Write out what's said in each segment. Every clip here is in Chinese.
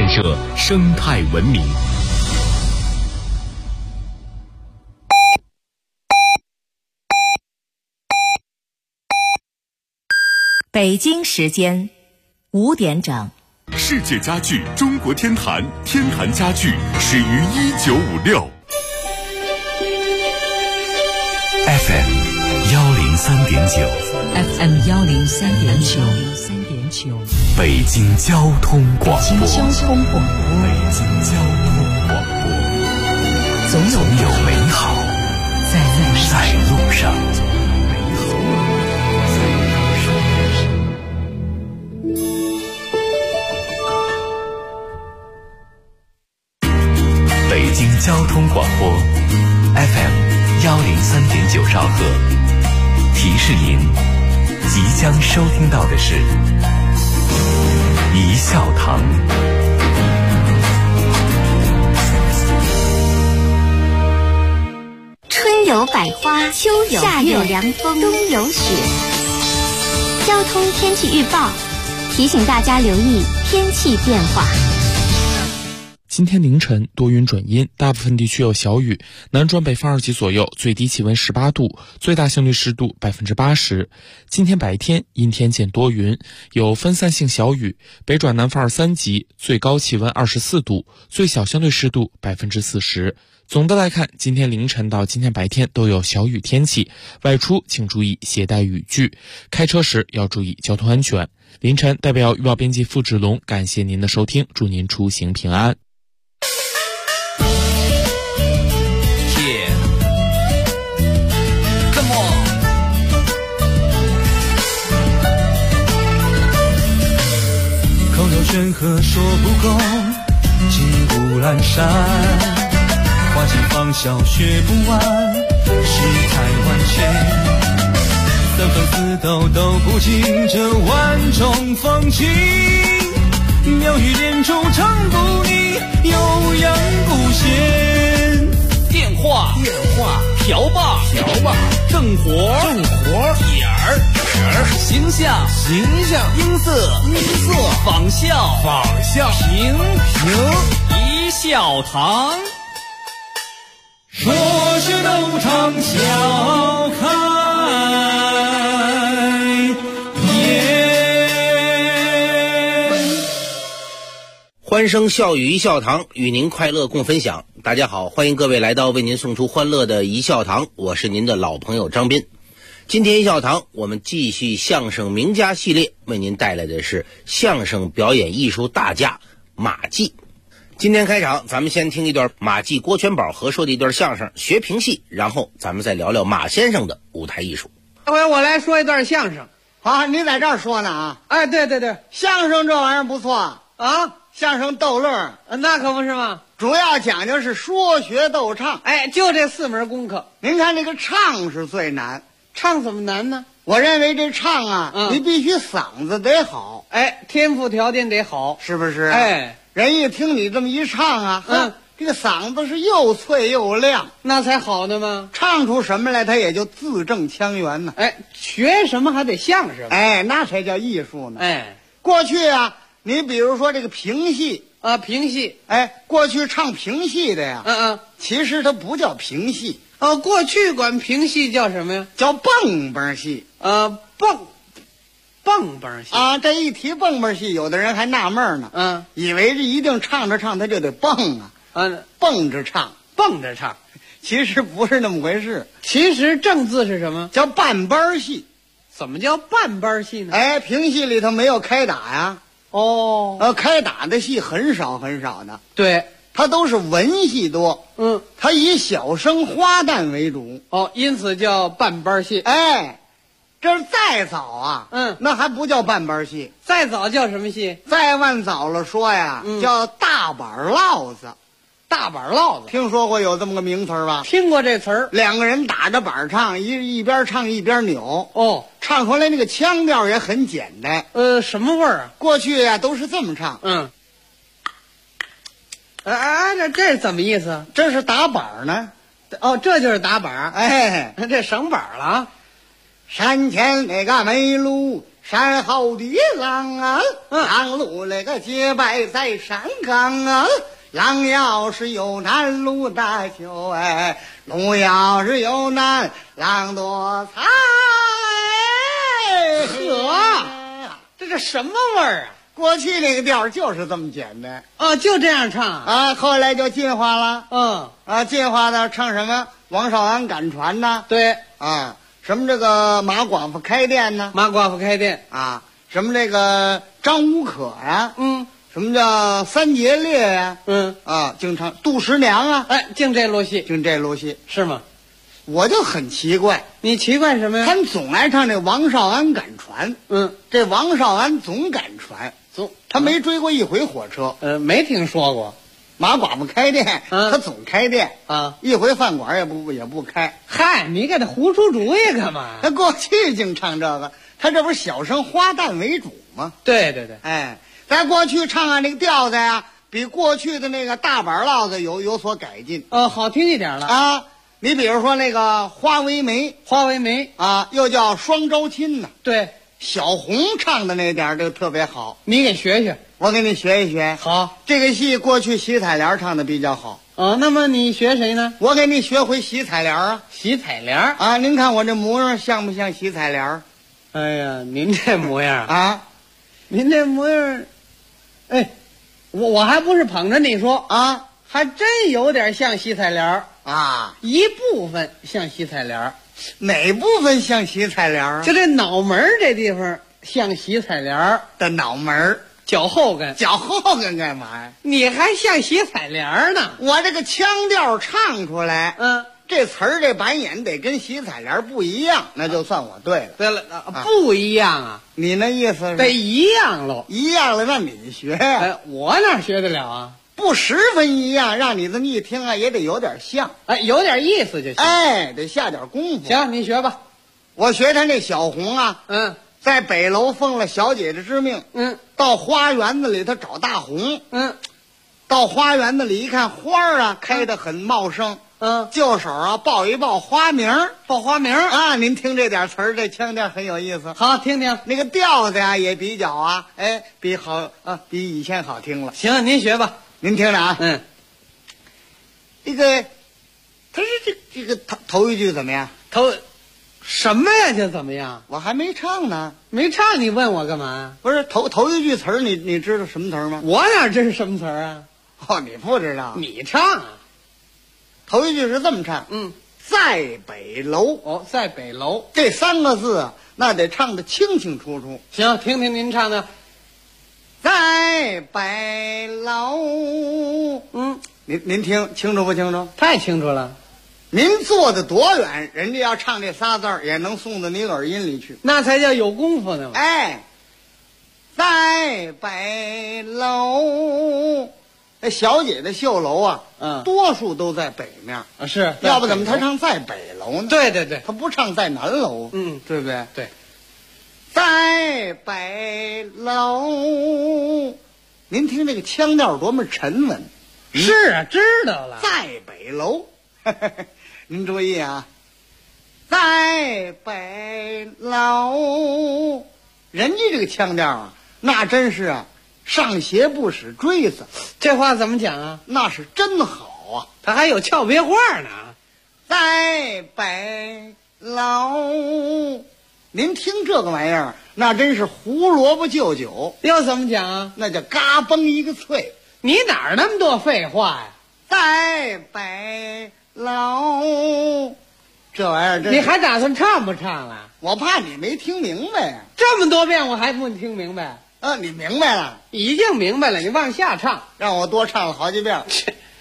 建设生态文明。 北京时间5点整。 世界家具中国天坛，天坛家具始于1956。FM 103.9，FM 103.9，北京交通广播，总有美好在路上。北京交通广播 FM 103.9兆赫，提示您即将收听到的是一笑堂。 春有百花，秋有夏有凉风，冬有雪。交通天气预报提醒大家留意天气变化。 今天凌晨多云转阴，大部分地区有小雨，南转北风2级左右，最低气温18度，最大相对湿度80%。今天白天阴天见多云，有分散性小雨，北转南风3级，最高气温24度，最小相对湿度40%。总的来看，今天凌晨到今天白天都有小雨天气，外出请注意携带雨具，开车时要注意交通安全。凌晨代表预报编辑付志龙感谢您的收听，祝您出行平安。 口有悬河说不够，骑虎阑珊，花间芳笑学不完，世态万千，三分四斗都不尽这万种风情，妙语连珠唱不腻，悠扬不闲。 电话瓢把正活点儿形象音色仿效评一笑堂， 说学逗唱笑开颜。 欢声笑语一笑堂，与您快乐共分享。大家好，欢迎各位来到为您送出欢乐的一笑堂，我是您的老朋友张斌。今天一笑堂我们继续相声名家系列，为您带来的是相声表演艺术大家马季。今天开场咱们先听一段马季、郭全宝合说的一段相声学评戏，然后咱们再聊聊马先生的舞台艺术。 这回我来说一段相声。 好，你在这儿说呢啊？ 哎，对， 相声这玩意儿不错啊， 相声逗乐， 那可不是吗？ 主要讲究是说学逗唱。 哎，就这4门功课。 您看这个唱是最难， 唱怎么难呢？ 我认为这唱啊，你必须嗓子得好， 哎，天赋条件得好， 是不是？ 哎， 人一听你这么一唱啊，这个嗓子是又脆又亮， 那才好呢吗？ 唱出什么来，他也就字正腔圆呢。 哎，学什么还得像什么， 哎，那才叫艺术呢。 哎， 过去啊，你比如说这个评戏啊，评戏， 哎，过去唱评戏的呀，其实它不叫评戏。 过去管评戏叫什么呀？ 叫蹦蹦戏。 蹦蹦戏啊，这一提蹦蹦戏，有的人还纳闷呢，以为这一定唱着唱他就得蹦蹦着唱，其实不是那么回事。 其实正字是什么？ 叫半班戏。 怎么叫半班戏呢？ 哎，评戏里头没有开打呀。开打的戏很少的。对，它都是文戏多。它以小生花旦为主。 因此叫半班戏。 哎，这再早啊，那还不叫半班戏。 再早叫什么戏？ 再往早了说呀，叫大板烙子。 大板烙子， 听说过有这么个名词吧？ 听过这词儿。 两个人打着板唱，一边唱一边扭。唱出来那个腔调也很简单。 什么味儿啊？ 过去呀都是这么唱。 这怎么意思？ 这是打板呢。 这就是打板。 哎， 这省板了啊。 山前那个梅路， 山后的狼啊，狼鹿那个结拜在山岗啊，狼要是有难鹿大酒哎，鹿要是有难狼多财。 呵，这是什么味儿啊？ 过去那个调就是这么简单哦，就这样唱啊，后来就进化了。进化到唱什么王少安赶船呐， 对啊，什么这个马寡妇开店呢， 马寡妇开店啊，什么这个张无可呀，什么叫三节烈呀，净唱杜十娘啊， 哎，净这路戏， 净这路戏是吗？ 我就很奇怪， 你奇怪什么呀？ 他们总爱唱这王少安赶船，这王少安总赶船，他没追过一回火车， 没听说过。 马寡妇开店，他总开店啊， 一回饭馆也不开。 嗨，你给他胡出主意干嘛？ 他过去净唱这个，他这不是小生花旦为主吗？ 对对对， 哎，在过去唱啊那个调子呀，比过去的那个大板烙子有所改进， 好听一点了啊。你比如说那个花为媒， 花为媒啊，又叫双招亲呢。 对， 小红唱的那点就特别好， 你给学学， 我给你学一学。 好， 这个戏过去喜彩莲唱的比较好。 那么你学谁呢？ 我给你学回喜彩莲啊。 喜彩莲啊，您看我这模样像不像喜彩莲？ 哎呀，您这模样啊， 您这模样，哎，我还不是捧着你说啊， 还真有点像喜彩莲啊， 一部分像喜彩莲。 哪部分像喜彩莲啊？ 就这脑门这地方像喜彩莲的脑门， 脚后跟， 脚后跟干嘛呀？ 你还像喜彩莲呢。 我这个腔调唱出来，这词儿这板眼得跟喜彩莲不一样，那就算我对了。 对了，不一样啊？ 你那意思是得一样喽？ 一样了，让你学呀？ 哎，我哪学得了啊？ 不十分一样，让你这么一听啊，也得有点像， 哎，有点意思就行。 哎，得下点功夫。 行，你学吧。 我学他那小红啊，在北楼奉了小姐姐之命，到花园子里头找大红，到花园子里一看花儿啊开得很茂盛，就手啊报一报花名， 报花名啊。您听这点词儿，这腔调很有意思。 好，听听那个调子呀，也比较啊，哎，比以前好听了。 行，您学吧。 您听着啊，这个，他是这个头一句怎么样？ 什么呀？这怎么样？ 我还没唱呢， 没唱，你问我干嘛？ 不是头一句词儿，你知道什么词儿吗？ 我哪知是什么词儿啊？ 哦，你不知道？ 你唱啊！ 头一句是这么唱，在北楼。 哦，在北楼这3个字啊，那得唱得清清楚楚。 行，听听您唱的。 在北楼，您听清楚不清楚？ 太清楚了。 您坐得多远，人家要唱这仨字儿，也能送到你耳音里去， 那才叫有功夫呢。 哎，在北楼，那小姐的绣楼啊，多数都在北面啊，是， 要不怎么他唱在北楼呢？ 对对对， 他不唱在南楼，对不对？ 对。 在北楼，您听这个腔调多么沉稳。 是啊，知道了。 在北楼，您注意啊，在北楼，人家这个腔调啊，那真是啊，上邪不使锥子。 这话怎么讲啊？ 那是真好啊， 他还有俏别话呢。 在北楼。您听这个玩意儿，那真是胡萝卜就酒。 又怎么讲啊？ 那叫嘎嘣一个脆。 你哪儿那么多废话呀？ 在北楼，这玩意儿你还打算唱不唱了？ 我怕你没听明白呀。 这么多遍我还不听明白？ 你明白了？ 已经明白了，你往下唱， 让我多唱了好几遍。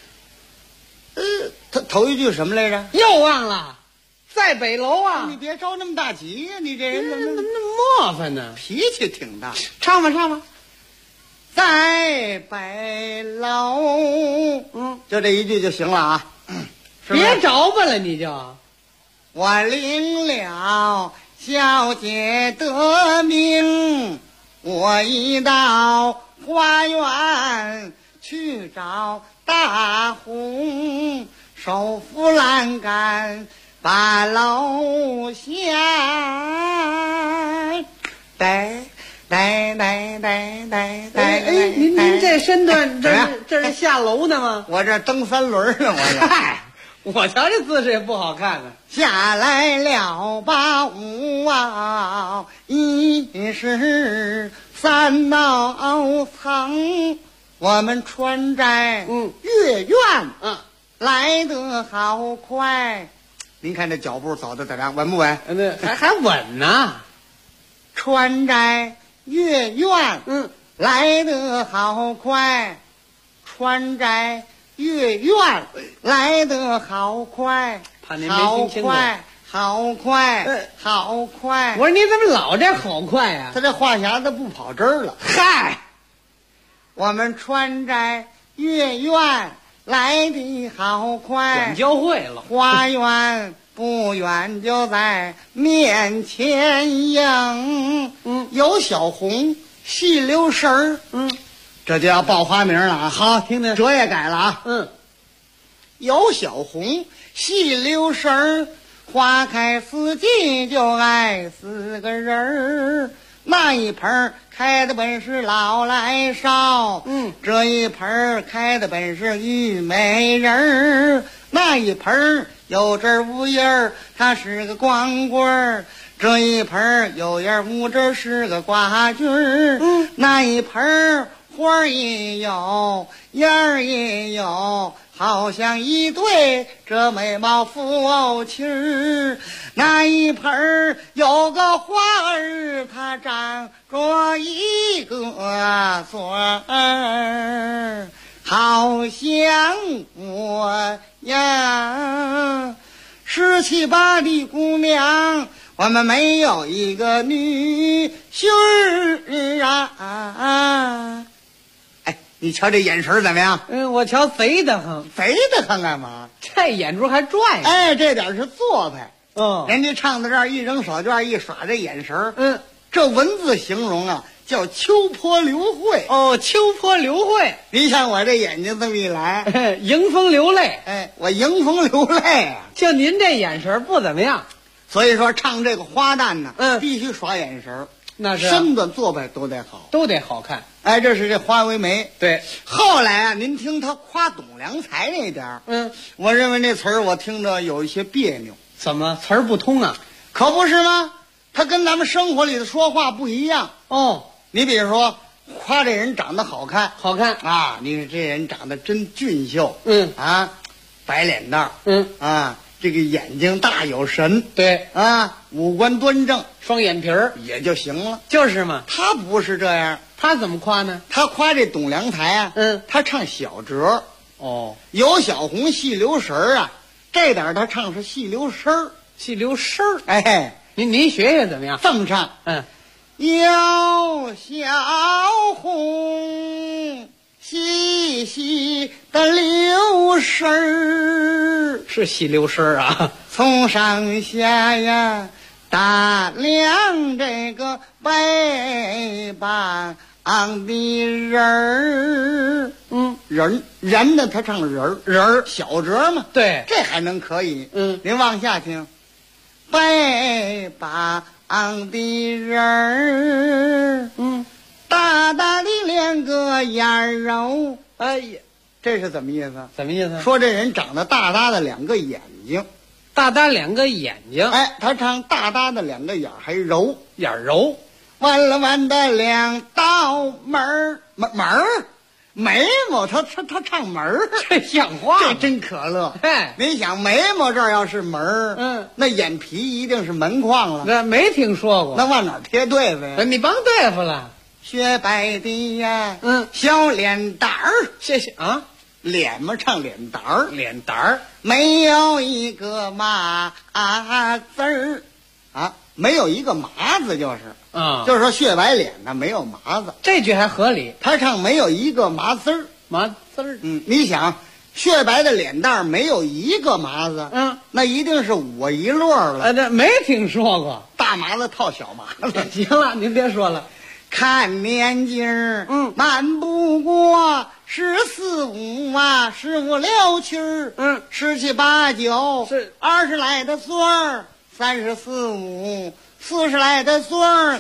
他头一句什么来着？ 又忘了。在北楼啊！ 你别着那么大急呀，你这人怎么那么磨烦呢？ 脾气挺大。 唱吧，唱吧。 在北楼，就这一句就行了啊。 别着吧了，你就。 我领了小姐的命，我一到花园去找大红，手扶栏杆把楼下， 您这身段，这是下楼呢吗？ 我这蹬三轮呢， 嗨，我瞧这姿势也不好看呢。 下来了吧，五啊，一时三道仓，我们川寨月院来得好快。您看这脚步走的怎么样？稳不稳？ 还稳呢。 川寨月院来得好快，川寨月院来得好快， 怕您没听清楚。 好快，好快！ 我说你怎么老这好快呀？ 他这话匣子不跑针儿了。 嗨， 我们川寨月院来得好快， 管教会了。 花园不远就在面前迎，有小红细溜神儿，这就要报花名了啊！ 好，听听， 折也改了啊，有小红细溜神儿，花开四季就爱4个人儿。那一盆开的本是老来少，这一盆开的本是玉美人儿。那一盆有枝无叶儿，它是个光棍儿；这一盆有叶无枝是个瓜菌儿。那一盆花也有，叶儿也有，好像一对这美貌夫妻儿。那一盆有个花儿，它长着一个嘴儿，好像我呀17、18的姑娘，我们没有一个女婿儿啊。哎，你瞧这眼神怎么样？ 我瞧贼得很。 贼得很干嘛？ 这眼珠还转呀！ 哎，这点是做派。人家唱到这儿，一扔手绢，一耍这眼神这文字形容啊，叫秋波流慧。 秋波流慧。 你像我这眼睛这么一来， 迎风流泪。 我迎风流泪啊！ 就您这眼神不怎么样， 所以说唱这个花旦呢，必须耍眼神， 那是身段做派都得好， 都得好看。 哎，这是这花为媒。 对， 后来啊，您听他夸董良才那点儿，我认为那词儿我听着有一些别扭。 怎么词儿不通啊？ 可不是吗？他跟咱们生活里的说话不一样。你比如说，夸这人长得好看， 好看啊！你说这人长得真俊秀，白脸蛋儿，这个眼睛大有神， 对啊，五官端正， 双眼皮儿也就行了。 就是嘛， 他不是这样， 他怎么夸呢？ 他夸这董良才啊，他唱小折，有小红细溜神儿啊，这点他唱是细溜声儿， 细溜声儿。 哎， 您学学怎么样？ 这么唱，有小红细细的溜声儿， 是细溜声儿啊， 从上下呀打量这个背膀的人儿，人呢，他唱人儿小折嘛， 对， 这还能可以。您往下听，背膀的人儿，大大的两个眼肉，哎呀，这是怎么意思？ 怎么意思？ 说这人长得大大的两个眼睛， 大大两个眼睛， 哎，他唱大大的两个眼还柔， 眼柔， 弯了弯的两道门儿，眉毛，他唱门儿， 这像话， 这真可乐。 哎， 您想眉毛这儿要是门儿，那眼皮一定是门框了。 那没听说过， 那往哪儿贴对付呀？ 你甭对付了， 雪白的呀，小脸蛋儿， 谢谢啊。 脸嘛，唱脸蛋儿， 脸蛋儿没有一个麻字儿啊，没有一个麻字就是就是说雪白脸呢没有麻子， 这句还合理。 他唱没有一个麻字儿， 麻字儿， 你想雪白的脸蛋没有一个麻子，那一定是我一摞了。 这没听说过， 大麻子套小麻子。 行了，您别说了。 看年纪儿，慢不过14、15啊，15、16、7，17、18、9，是20来的岁儿，34、5、 40来的孙儿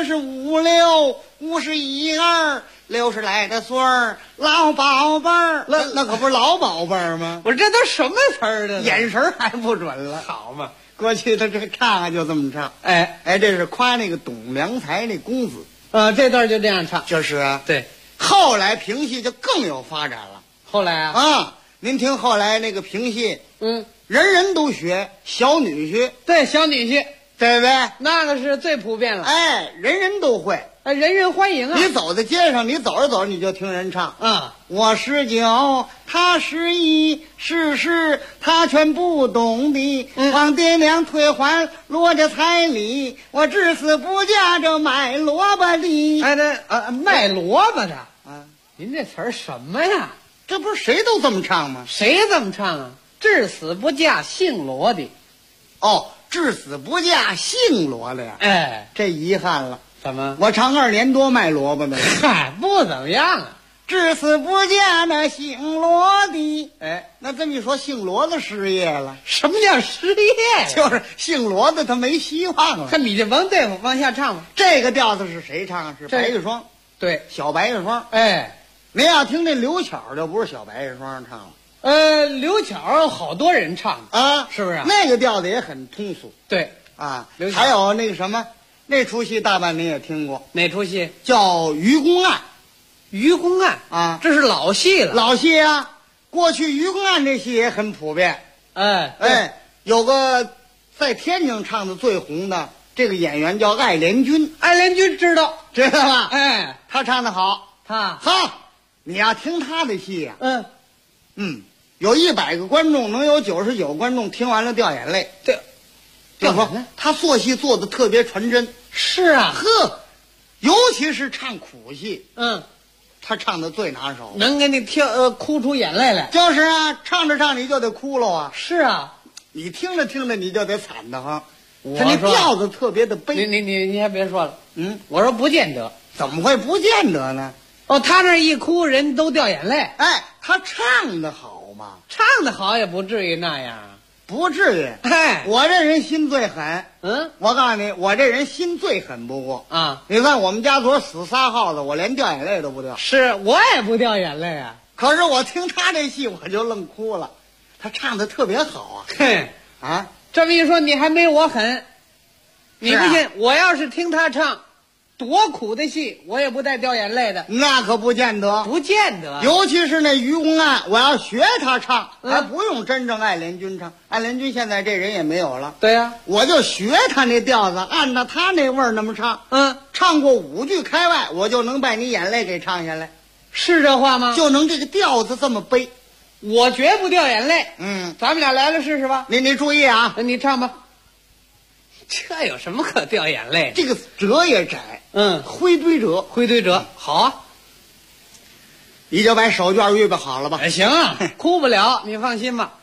，45、6、51、2、60来的孙儿，老宝贝儿。那可不是老宝贝儿吗？ 我这都什么词儿的？ 眼神还不准了。 好嘛， 过去他这唱啊就这么唱。哎，这是夸那个董良才那公子。 这段就这样唱。 就是啊。 对。 后来评戏就更有发展了。 后来啊。 您听后来那个评戏，人人都学，小女婿。 对，小女婿。 对不对？ 那个是最普遍了。 哎，人人都会， 人人欢迎啊！ 你走在街上，你走着走着你就听人唱我19，他11，事他全不懂的。王爹娘退还罗家彩礼，我至死不嫁这卖萝卜的。 卖萝卜的您这词儿什么呀？ 这不是谁都这么唱吗？ 谁这么唱啊？至死不嫁姓罗的。 至死不嫁姓罗的呀！ 哎， 这遗憾了。 怎么？ 我唱2年多卖萝卜的了。 嗨，不怎么样啊！ 至死不嫁那姓罗的。哎，那这么一说，姓罗的失业了。 什么叫失业？ 就是姓罗的他没希望了。 看你这王大夫往下唱吧。 这个调子是谁唱？是白玉霜。 对， 小白玉霜。 哎， 您要听这刘巧，就不是小白玉霜唱了。 刘巧好多人唱是不是？ 那个调子也很通俗。 对还有那个什么，那出戏大半您也听过。 哪出戏？ 叫《愚公案》。 愚公案这是老戏了。 老戏啊，过去愚公案这戏也很普遍。有个在天津唱的最红的这个演员叫艾连军。 艾连军知道吧？ 他唱得好。你要听他的戏呀。有100个观众，能有99观众听完了掉眼泪。 对， 就说他做戏做的特别传真。 是啊， 尤其是唱苦戏，他唱的最拿手， 能给你哭出眼泪来。 就是啊，唱着唱你就得哭了啊。 是啊， 你听着听着你就得惨得慌。他那调子特别的悲。 你还别说了，我说不见得。 怎么会不见得呢？ 他那一哭人都掉眼泪。 他唱得好嘛， 唱得好也不至于那样， 不至于。我这人心最狠。我告诉你，我这人心最狠不过你看我们家昨儿死仨耗子，我连掉眼泪都不掉。 是我也不掉眼泪啊， 可是我听他这戏我就愣哭了，他唱的特别好这么一说你还没我狠。你不信，我要是听他唱多苦的戏，我也不带掉眼泪的。 那可不见得， 不见得。 尤其是那愚公案，我要学他唱，还不用真正艾连军唱。艾连军现在这人也没有了。 对呀， 我就学他那调子，按照他那味儿那么唱。唱过5句开外，我就能把你眼泪给唱下来。 是这话吗？ 就能这个调子这么悲， 我绝不掉眼泪。咱们俩来了试试吧。 你注意啊， 那你唱吧。这有什么可掉眼泪？ 这个折也窄，灰堆折， 好啊。 你就把手绢预备好了吧？ 行啊，哭不了，你放心吧。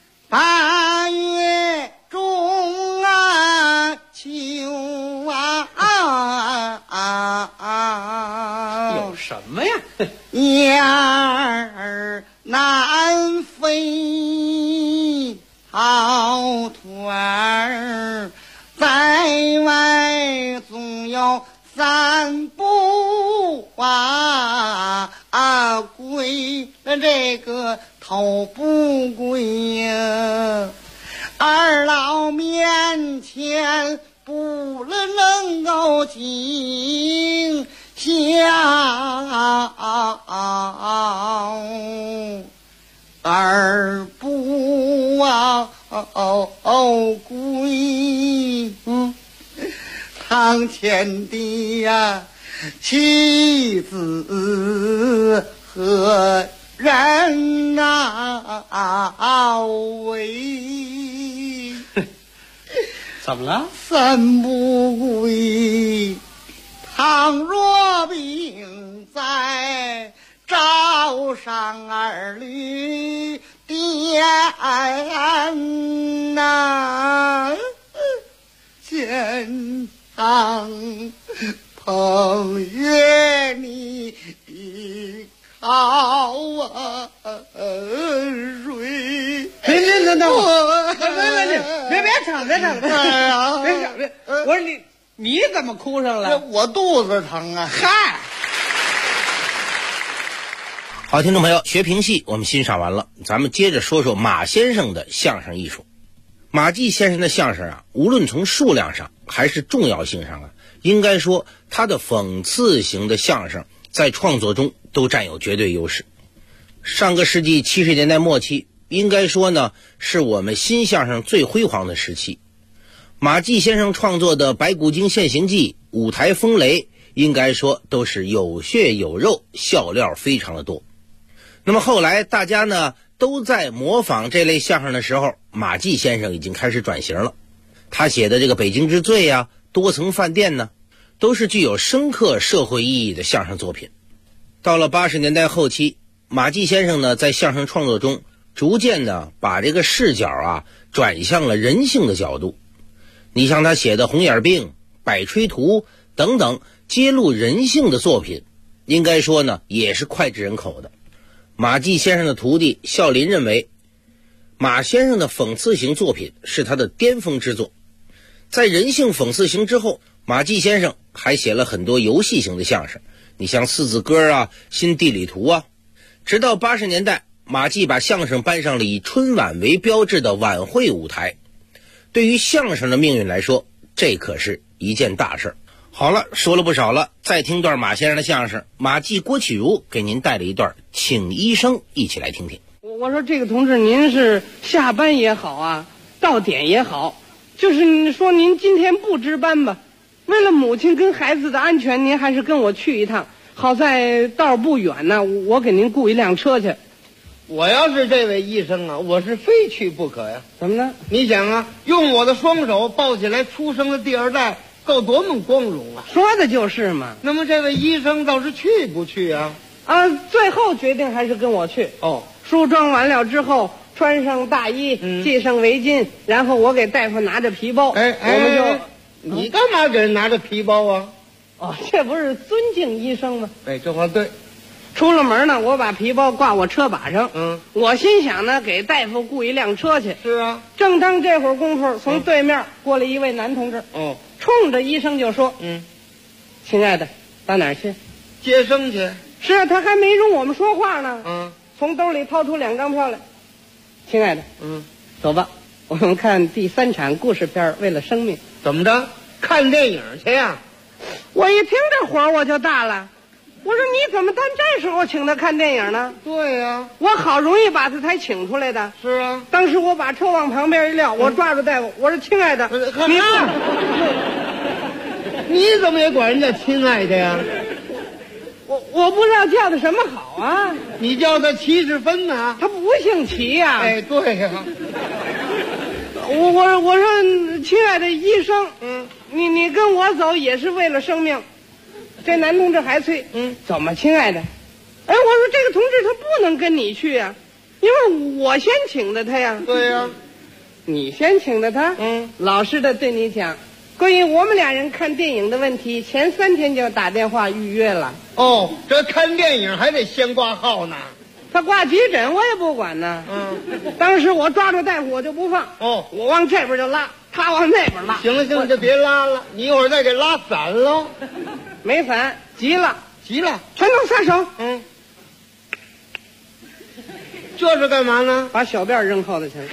8月中啊，秋啊， 有什么呀？ 雁儿南飞，草团儿在外总有3步归了这个头不归呀。二老面前不能够尽孝，二不归。堂前的呀妻子何人为？ 怎么了 ？3不归，倘若病在朝上儿女殿见堂彭月你靠水。 别唱，别唱了， 哎呀， 别唱，别！我说你怎么哭上了？ 我肚子疼啊！ 嗨， 好，听众朋友，学评戏我们欣赏完了，咱们接着说说马先生的相声艺术。马季先生的相声啊，无论从数量上还是重要性上啊，应该说他的讽刺型的相声在创作中都占有绝对优势。上个世纪70年代末期，应该说呢是我们新相声最辉煌的时期。马季先生创作的《白骨精现形记》《舞台风雷》，应该说都是有血有肉，笑料非常的多。那么后来大家呢都在模仿这类相声的时候，马季先生已经开始转型了。他写的这个《北京之最》啊，《多层饭店》呢，都是具有深刻社会意义的相声作品。到了80年代后期，马季先生呢在相声创作中逐渐的把这个视角啊转向了人性的角度。你像他写的《红眼病》《百吹图》等等揭露人性的作品，应该说呢也是脍炙人口的。马季先生的徒弟孝林认为，马先生的讽刺型作品是他的巅峰之作。在人性讽刺型之后，马季先生还写了很多游戏型的相声，你像四字歌啊、新地理图啊。直到80年代，马季把相声搬上了以春晚为标志的晚会舞台。对于相声的命运来说，这可是一件大事。好了，说了不少了，再听段马先生的相声。马季郭启儒给您带了一段《请医生》，一起来听听。 我说这个同志，您是下班也好啊，到点也好，就是说您今天不值班吧？为了母亲跟孩子的安全，您还是跟我去一趟。好在道不远呢，我给您雇一辆车去。 我要是这位医生啊，我是非去不可呀。 怎么呢？ 你想啊，用我的双手抱起来出生的第二代，够多么光荣啊！ 说的就是嘛。 那么这位医生倒是去不去啊？ 最后决定还是跟我去。 哦， 梳妆完了之后，穿上大衣，系上围巾，然后我给大夫拿着皮包。我们就， 你干嘛给人拿着皮包啊？ 这不是尊敬医生吗？ 这话对。 出了门呢，我把皮包挂我车把上。我心想呢，给大夫雇一辆车去。 是啊。 正当这会儿功夫，从对面过来一位男同志。冲着医生就说：“亲爱的，到哪儿去？ 接生去。” 是啊，他还没容我们说话呢。从兜里掏出2张票来。亲爱的，走吧，我们看第3场故事片《为了生命》。 怎么着？看电影去呀？ 我一听这火我就大了。我说你怎么到这时候请他看电影呢？ 对呀， 我好容易把他才请出来的。 是啊， 当时我把车往旁边一撂，我抓住大夫，我说亲爱的， 你怎么也管人家亲爱的呀？ 我不知道叫他什么好啊？ 你叫他齐世芬呢？ 他不姓齐呀。 对呀。 我说亲爱的医生，你跟我走也是为了生命。这男同志还催，走嘛，亲爱的。我说这个同志他不能跟你去呀，因为我先请的他呀。 对呀， 你先请的他。老实的对你讲，关于我们俩人看电影的问题，前3天就打电话预约了。 这看电影还得先挂号呢。 他挂急诊我也不管呢。当时我抓住大夫我就不放。我往这边就拉，他往那边拉。 行了，就别拉了，你一会儿再给拉散喽。 没散，急了， 全都撒手。 这是干嘛呢？ 把小辫扔后头去了。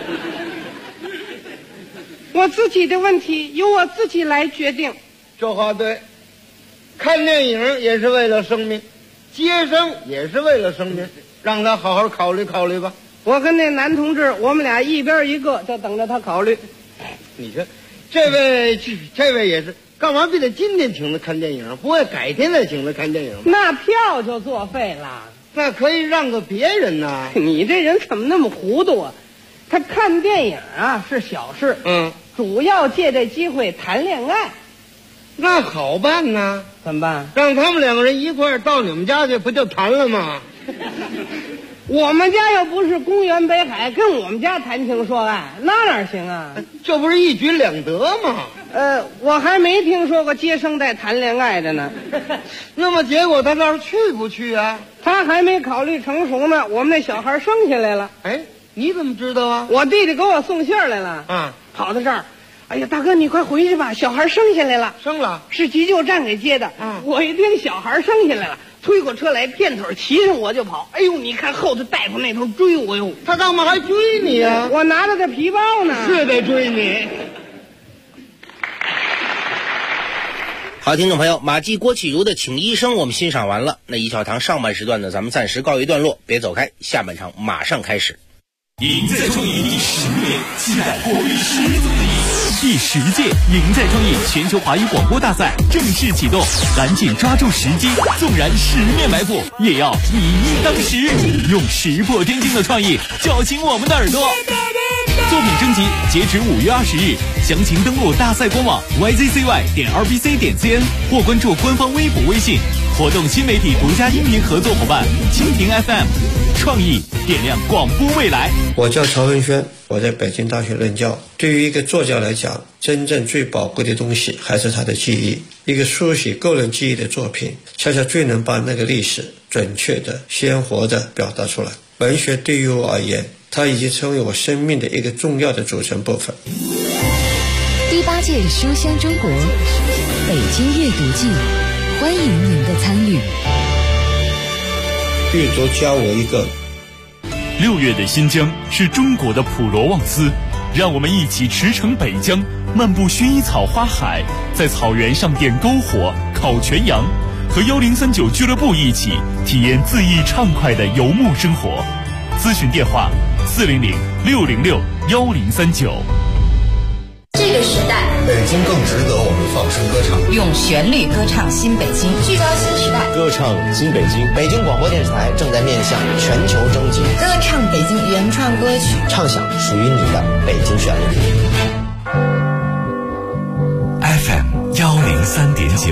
我自己的问题由我自己来决定。 这话对。看电影也是为了生命，接生也是为了生命，让他好好考虑考虑吧。 我跟那男同志，我们俩一边一个，就等着他考虑。 你说，这位也是。干嘛非得今天请他看电影？不会改天再请他看电影吗？ 那票就作废了。 那可以让个别人呐。 你这人怎么那么糊涂啊？他看电影啊是小事，主要借这机会谈恋爱。 那好办呐。 怎么办？ 让他们2个人一块儿到你们家去，不就谈了吗？ 我们家又不是公园北海，跟我们家谈情说爱，那哪行啊？ 这不是一举两得吗？ 我还没听说过接生带谈恋爱的呢。 那么结果他倒是去不去啊？ 他还没考虑成熟呢，我们那小孩生下来了。 你怎么知道啊？ 我弟弟给我送信儿来了。 跑到这儿，哎呀，大哥你快回去吧，小孩生下来了。 生了？ 是急救站给接的。我一听小孩生下来了，推过车来，片腿骑上我就跑。哎呦，你看后头大夫那头追我哟。 他干嘛还追你啊？ 我拿着这皮包呢。 是得追你。 好，听众朋友，马季、郭启儒的《请医生》我们欣赏完了。那一小堂上半时段呢，咱们暂时告一段落，别走开，下半场马上开始。 赢在创意第10年，期待活力十足的你。第10届赢在创意全球华语广播大赛正式启动，赶紧抓住时机，纵然十面埋伏，也要以一当十，用石破天惊的创意叫醒我们的耳朵。作品征集截止5月20日，详情登录大赛官网 yzcy.rbc.cn 或关注官方微博微信。活动新媒体独家音频合作伙伴蜻蜓 FM， 创意点亮广播未来。 我叫曹文轩，我在北京大学任教。对于一个作家来讲，真正最宝贵的东西还是他的记忆。一个书写个人记忆的作品，恰恰最能把那个历史准确的、鲜活的表达出来。文学对于我而言，它已经成为我生命的一个重要的组成部分。 第8届书香中国北京阅读季，欢迎您的参与。 阅读教我一个。 6月的新疆是中国的普罗旺斯，让我们一起驰骋北疆，漫步薰衣草花海，在草原上点篝火、烤全羊，和1039俱乐部一起体验恣意畅快的游牧生活。咨询电话400-606-1039。 这个时代， 北京更值得我们放声歌唱， 用旋律歌唱新北京，聚焦新时代， 歌唱新北京。北京广播电视台正在面向全球征集， 歌唱北京原创歌曲， 唱响属于你的北京旋律。 FM 103.9，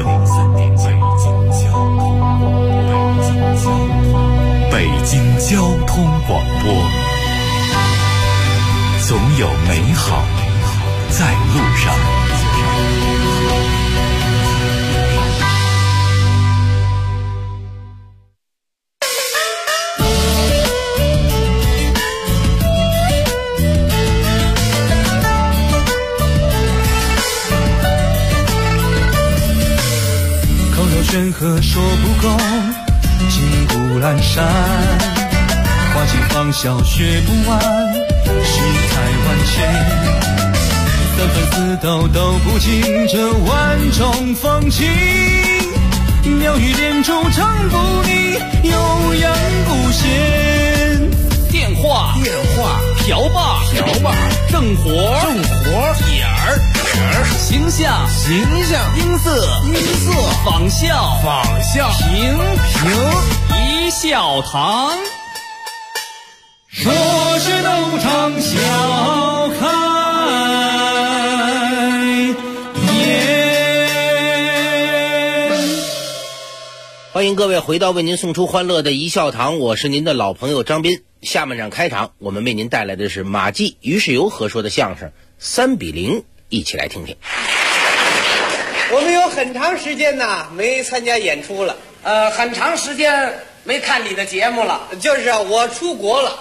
北京交通广播，总有美好在路上。 口若悬河说不够，骑虎阑珊，花尽芳笑学不完，世态万千。三分四斗都不尽这万种风情，鸟语连珠唱不腻，悠扬不闲。 电话瓢把正活点儿形象音色仿效评一笑堂， 说是斗场笑看。 欢迎各位回到为您送出欢乐的一笑堂，我是您的老朋友张斌。下半场开场，我们为您带来的是马季、于世友合说的相声3比0，一起来听听。 我们有很长时间呢没参加演出了， 很长时间没看你的节目了。 就是啊，我出国了。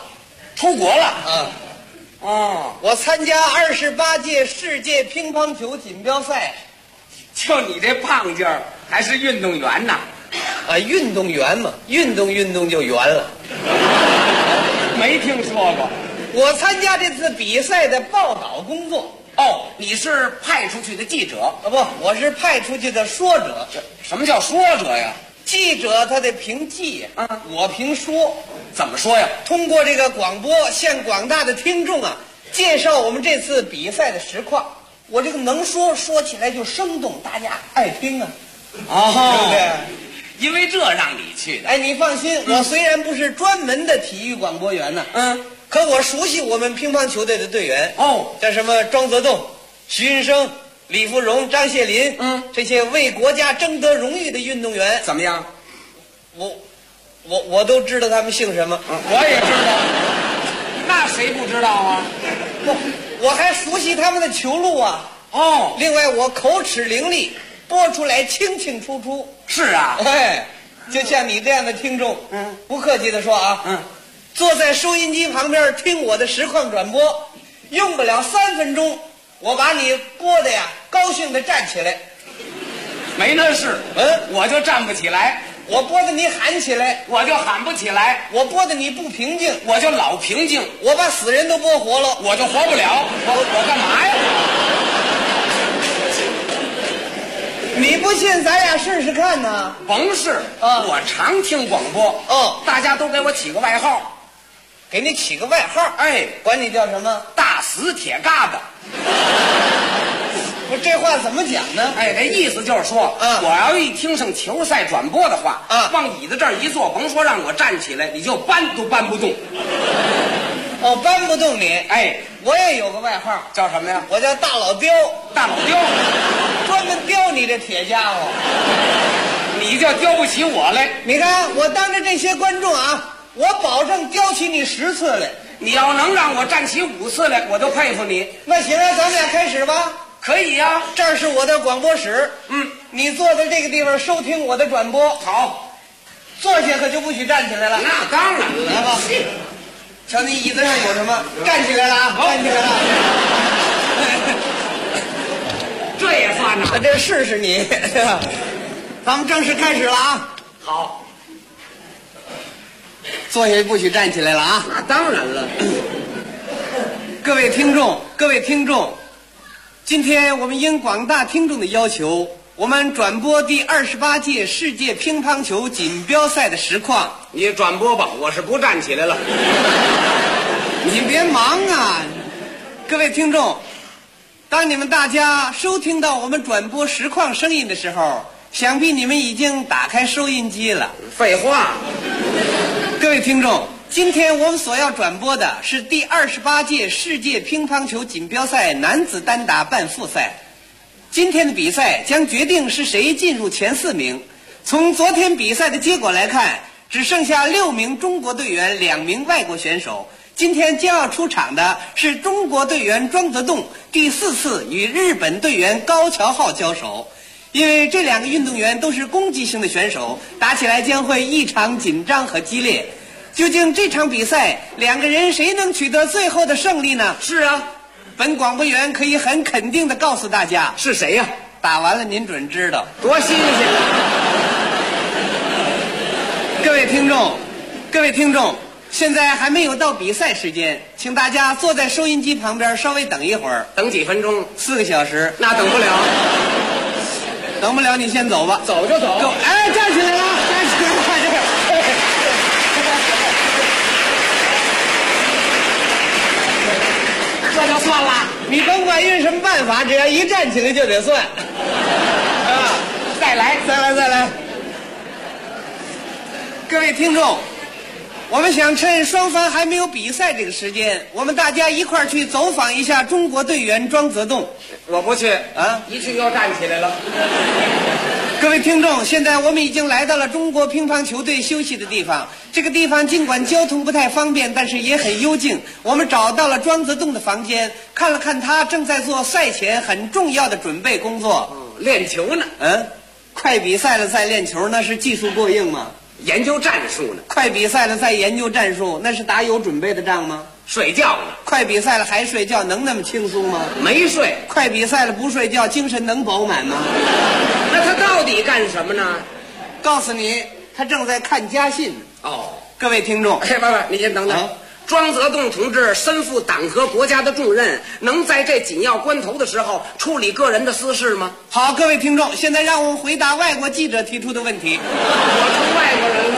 我参加28届世界乒乓球锦标赛。 就你这胖劲儿，还是运动员呢？ 运动员嘛，运动就圆了。 没听说过。 我参加这次比赛的报道工作。 哦，你是派出去的记者？ 不，我是派出去的说者。 什么叫说者呀？ 记者他得凭记呀，我凭说。 怎么说呀？ 通过这个广播向广大的听众啊介绍我们这次比赛的实况。我这个能说起来就生动，大家爱听啊。对不对？ 因为这让你去的。 你放心，我虽然不是专门的体育广播员呢，可我熟悉我们乒乓球队的队员。像什么庄则栋、徐云生、李富荣、张谢林，这些为国家争得荣誉的运动员。 怎么样？ 我都知道他们姓什么。 我也知道。那谁不知道啊？ 我还熟悉他们的球路啊。另外我口齿伶俐，播出来清清楚楚。 是啊。 就像你这样的听众，不客气的说啊，坐在收音机旁边听我的实况转播，用不了3分钟， 我把你拨的呀，高兴的站起来。 没那事，我就站不起来。 我拨的你喊起来， 我就喊不起来。 我拨的你不平静， 我就老平静。 我把死人都拨活了， 我就活不了。我干嘛呀？ 你不信，咱俩试试看呢。 甭试啊！我常听广播，大家都给我起个外号， 给你起个外号。 哎， 管你叫什么？ 大死铁疙瘩。 不，这话怎么讲呢？ 哎，这意思就是说，我要一听上球赛转播的话，往椅子这儿一坐，甭说让我站起来，你就搬都搬不动。 哦，搬不动你。 哎， 我也有个外号， 叫什么呀？ 我叫大老刁。 大老刁， 专门刁你这铁家伙。 你就刁不起我来。 你看，我当着这些观众啊，我保证刁起你10次来。 你要能让我站起5次来，我就佩服你。 那行啊，咱们俩开始吧。 可以呀， 这儿是我的广播室。你坐在这个地方收听我的转播。 好， 坐下可就不许站起来了。 那当然了。 来吧，瞧你椅子上有什么？站起来了啊！站起来了。 这也算呢？ 这试试你。咱们正式开始了啊！ 好， 坐下不许站起来了啊！ 那当然了。 各位听众。今天我们应广大听众的要求，我们转播第28届世界乒乓球锦标赛的实况。 你转播吧，我是不站起来了。 你别忙啊！各位听众，当你们大家收听到我们转播实况声音的时候，想必你们已经打开收音机了。 废话。 各位听众，今天我们所要转播的是第28届世界乒乓球锦标赛男子单打半复赛。今天的比赛将决定是谁进入前4名。从昨天比赛的结果来看，只剩下6名中国队员，2名外国选手。今天将要出场的是中国队员庄则栋第4次与日本队员高桥浩交手。因为这2个运动员都是攻击性的选手，打起来将会异常紧张和激烈。究竟这场比赛2个人谁能取得最后的胜利呢？ 是啊， 本广播员可以很肯定地告诉大家， 是谁呀？ 打完了您准知道。 多新鲜！ 各位听众，现在还没有到比赛时间，请大家坐在收音机旁边稍微等一会儿。 等几分钟 ？4个小时。 那等不了。 等不了你先走吧。 走就走。 哎，站起来了，站起来了，快点。 这就算了， 你甭管用什么办法，只要一站起来就得算。啊， 再来。 各位听众，我们想趁双方还没有比赛这个时间，我们大家一块儿去走访一下中国队员庄则栋。 我不去啊， 一去又站起来了。 各位听众，现在我们已经来到了中国乒乓球队休息的地方。这个地方尽管交通不太方便，但是也很幽静。我们找到了庄则栋的房间，看了看他正在做赛前很重要的准备工作。 练球呢。 快比赛了再练球，那是技术过硬吗？ 研究战术呢。 快比赛了再研究战术，那是打有准备的仗吗？ 睡觉呢。 快比赛了还睡觉，能那么轻松吗？ 没睡。 快比赛了不睡觉，精神能饱满吗？ 那他到底干什么呢？ 告诉你，他正在看家信。各位听众， 不，你先等等。庄则栋同志身负党和国家的重任，能在这紧要关头的时候处理个人的私事吗？ 好，各位听众，现在让我们回答外国记者提出的问题。 我成外国人了。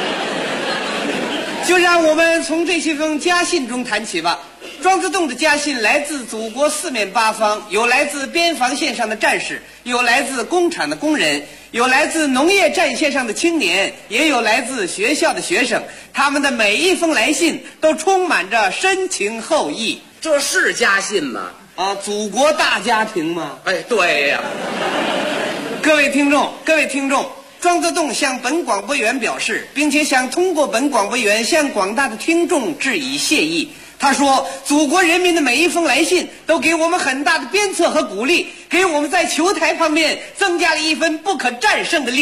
就让我们从这些封家信中谈起吧。庄则栋的家信来自祖国4面8方，有来自边防线上的战士，有来自工厂的工人，有来自农业战线上的青年，也有来自学校的学生。他们的每一封来信都充满着深情厚谊。 这是家信吗？ 祖国大家庭吗？ 对呀。 各位听众，庄则栋向本广播员表示，并且想通过本广播员向广大的听众致以谢意。他说，祖国人民的每一封来信都给我们很大的鞭策和鼓励，给我们在球台方面增加了一分不可战胜的力量。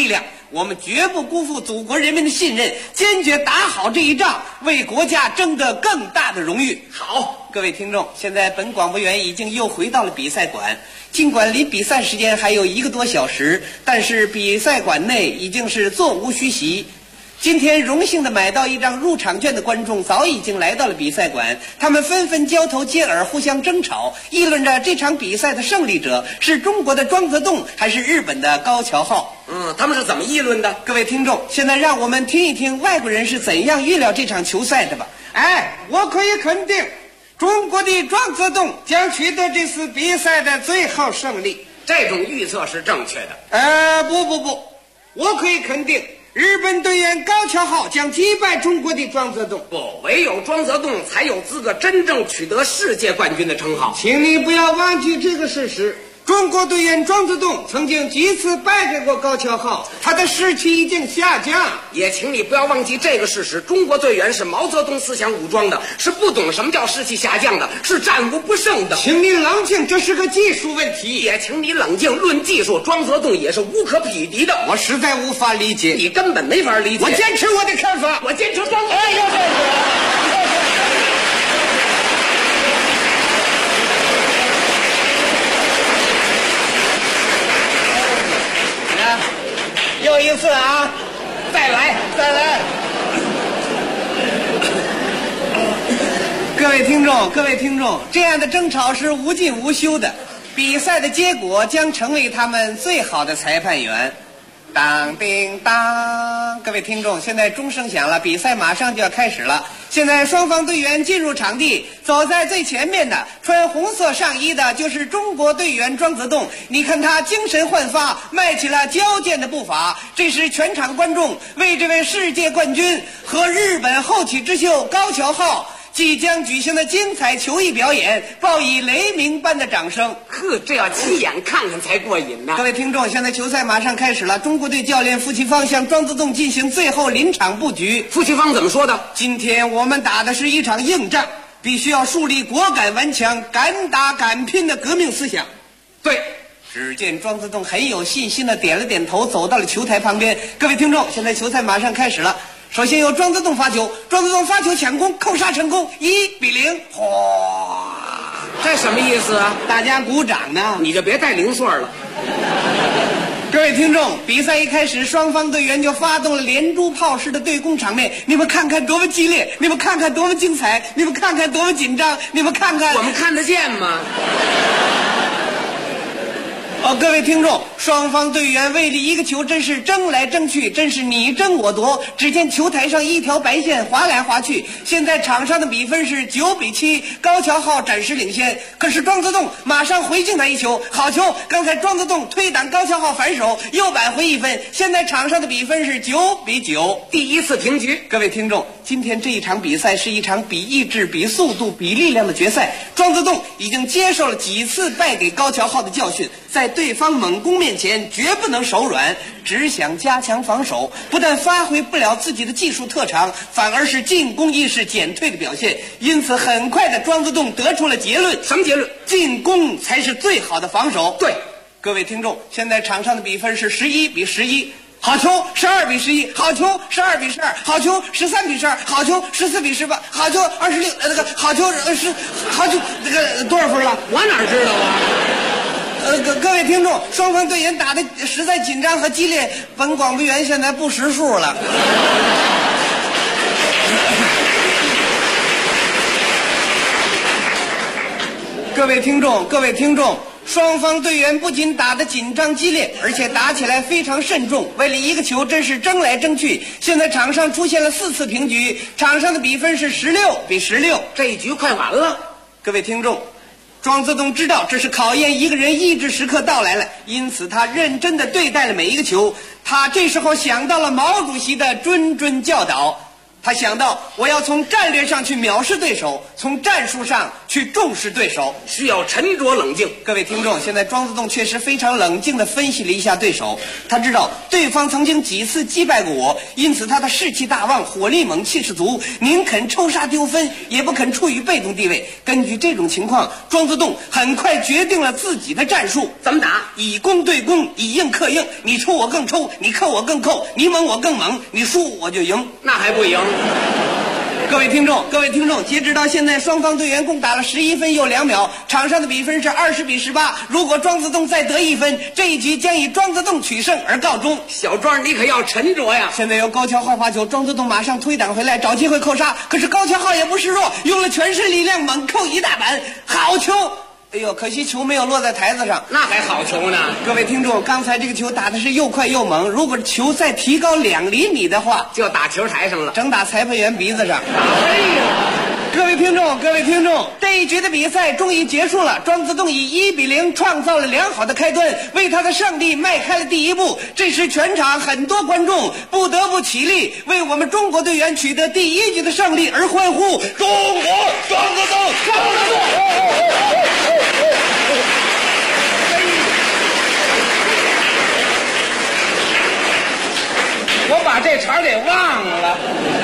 我们绝不辜负祖国人民的信任，坚决打好这一仗，为国家争得更大的荣誉。好，各位听众，现在本广播员已经又回到了比赛馆，尽管离比赛时间还有1个多小时，但是比赛馆内已经是座无虚席。今天荣幸的买到一张入场券的观众早已经来到了比赛馆，他们纷纷交头接耳，互相争吵，议论着这场比赛的胜利者是中国的庄则栋还是日本的高桥浩。 他们是怎么议论的？ 各位听众，现在让我们听一听外国人是怎样预料这场球赛的吧。我可以肯定，中国的庄则栋将取得这次比赛的最后胜利。 这种预测是正确的。 不，我可以肯定，日本队员高桥浩将击败中国的庄则栋。 不，唯有庄则栋才有资格真正取得世界冠军的称号。 请你不要忘记这个事实，中国队员庄则栋曾经几次败给过高桥浩，他的士气已经下降。 也请你不要忘记这个事实，中国队员是毛泽东思想武装的，是不懂什么叫士气下降的，是战无不胜的。 请你冷静，这是个技术问题。 也请你冷静，论技术，庄则栋也是无可匹敌的。 我实在无法理解， 你根本没法理解。 我坚持我的看法， 我坚持庄则栋。 又一次啊，再来。各位听众，这样的争吵是无尽无休的，比赛的结果将成为他们最好的裁判员。当叮当，各位听众，现在钟声响了，比赛马上就要开始了。现在双方队员进入场地，走在最前面的穿红色上衣的就是中国队员庄则栋，你看他精神焕发，迈起了矫健的步伐。这时全场观众为这位世界冠军和日本后起之秀高桥浩即将举行的精彩球艺表演报以雷鸣般的掌声。 这要亲眼看看才过瘾呢。 各位听众，现在球赛马上开始了，中国队教练傅其芳向庄则栋进行最后临场布局。 傅其芳怎么说的？ 今天我们打的是一场硬仗，必须要树立果敢顽强、敢打敢拼的革命思想。 对。 只见庄则栋很有信心的点了点头，走到了球台旁边。各位听众，现在球赛马上开始了。首先由庄则栋发球，庄则栋发球抢攻，扣杀成功，1-0。哗， 这什么意思啊？ 大家鼓掌呢。 你就别带零碎了。 各位听众，比赛一开始，双方队员就发动了连珠炮式的对攻场面。你们看看多么激烈，你们看看多么精彩，你们看看多么紧张，你们看看。 我们看得见吗？ 各位听众，双方队员为了一个球真是争来争去，真是你争我夺。只见球台上一条白线划来划去，现在场上的比分是9-7，高桥浩暂时领先。可是庄则栋马上回敬他一球，好球！刚才庄则栋推挡高桥浩反手，又扳回1分。现在场上的比分是9-9， 第一次平局。 各位听众，今天这一场比赛是一场比意志、比速度、比力量的决赛。庄则栋已经接受了几次败给高桥浩的教训，在对方猛攻面前绝不能手软，只想加强防守，不但发挥不了自己的技术特长，反而是进攻意识减退的表现。因此很快的庄则栋得出了结论。 什么结论？ 进攻才是最好的防守。 对， 各位听众，现在场上的比分是11-11，好球12-11，好球12-12，好球13-12，好球14-18，好球26，好球好球多少分了？ 我哪知道啊？ 各位听众，双方队员打得实在紧张和激烈，本广播员现在不识数了。各位听众，双方队员不仅打得紧张激烈，而且打起来非常慎重，为了一个球真是争来争去。现在场上出现了4次平局，场上的比分是16-16， 这一局快完了。 各位听众，庄则栋知道这是考验一个人意志时刻到来了，因此他认真地对待了每一个球。他这时候想到了毛主席的谆谆教导： 他想到我要从战略上去藐视对手，从战术上去重视对手， 需要沉着冷静。 各位听众，现在庄子栋确实非常冷静地分析了一下对手，他知道对方曾经几次击败过我，因此他的士气大旺，火力猛，气势足，宁肯抽杀丢分，也不肯处于被动地位。根据这种情况，庄子栋很快决定了自己的战术。 怎么打？ 以攻对攻，以硬克硬，你抽我更抽，你扣我更扣，你猛我更猛，你输我就赢。 那还不赢？ 各位听众，截止到现在，双方队员共打了11分又2秒，场上的比分是20-18。如果庄子栋再得1分，这一局将以庄子栋取胜而告终。 小庄，你可要沉着呀！ 现在由高桥浩发球，庄子栋马上推挡回来，找机会扣杀。可是高桥浩也不示弱，用了全身力量猛扣一大板，好球！哎呦，可惜球没有落在台子上， 那还好球呢。 各位听众，刚才这个球打的是又快又猛，如果球再提高2厘米的话， 就打球台上了， 整打裁判员鼻子上。 哎呀！ 各位听众，这一局的比赛终于结束了。庄子栋以1-0创造了良好的开端，为他的胜利迈开了第一步。这时全场很多观众不得不起立，为我们中国队员取得第1局的胜利而欢呼。中国庄子栋，庄子栋！ 我把这茬给忘了。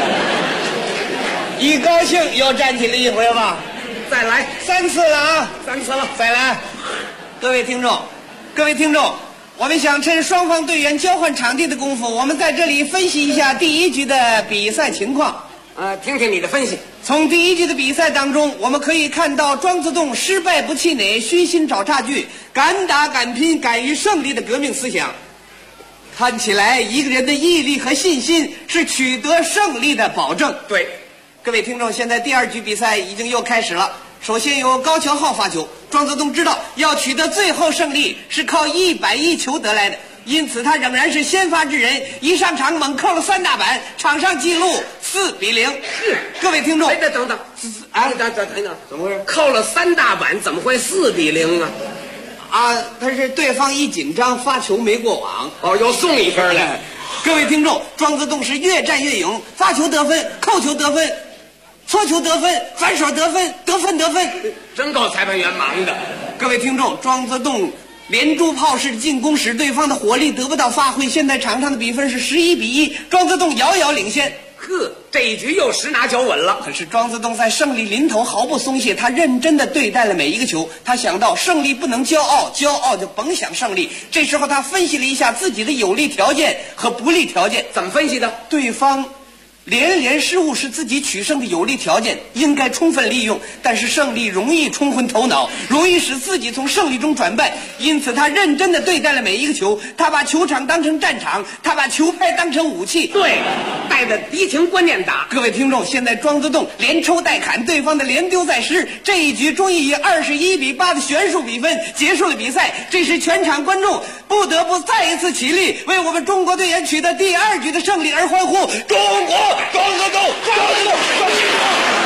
一高兴又站起了一回吧， 再来 3次了啊 ，3次了， 再来。各位听众，我们想趁双方队员交换场地的功夫，我们在这里分析一下第1局的比赛情况。 听听你的分析。 从第1局的比赛当中，我们可以看到庄子栋失败不气馁，虚心找差距，敢打敢拼，敢于胜利的革命思想。看起来一个人的毅力和信心是取得胜利的保证。 对。 各位听众，现在第2局比赛已经又开始了。首先由高桥浩发球，庄子栋知道要取得最后胜利是靠110球得来的，因此他仍然是先发制人，一上场猛扣了3大板，场上记录4-0。各位听众， 等，等，怎么回事？扣了3大板，怎么会4-0啊？ 他是对方一紧张，发球没过网， 又送1分来。 各位听众，庄子栋是越战越勇，发球得分，扣球得分，搓球得分，反手得分，得分， 真够裁判员忙的。 各位听众，庄子栋连珠炮式进攻使对方的火力得不到发挥，现在场上的比分是11-1，庄子栋遥遥领先。 这一局又10拿9稳了。 可是庄子栋在胜利临头毫不松懈，他认真地对待了每一个球。他想到胜利不能骄傲，骄傲就甭想胜利。这时候他分析了一下自己的有利条件和不利条件。 怎么分析的？ 对方连失误是自己取胜的有利条件，应该充分利用。但是胜利容易冲昏头脑，容易使自己从胜利中转败，因此他认真地对待了每一个球。他把球场当成战场，他把球拍当成武器。 对，带着敌情观念打。 各位听众，现在庄子栋连抽带砍，对方的连丢带失，这一局终于以21-8的悬殊比分结束了比赛。这时全场观众不得不再一次起立，为我们中国队员取得第2局的胜利而欢呼。中国庄子栋，庄子栋，庄子栋！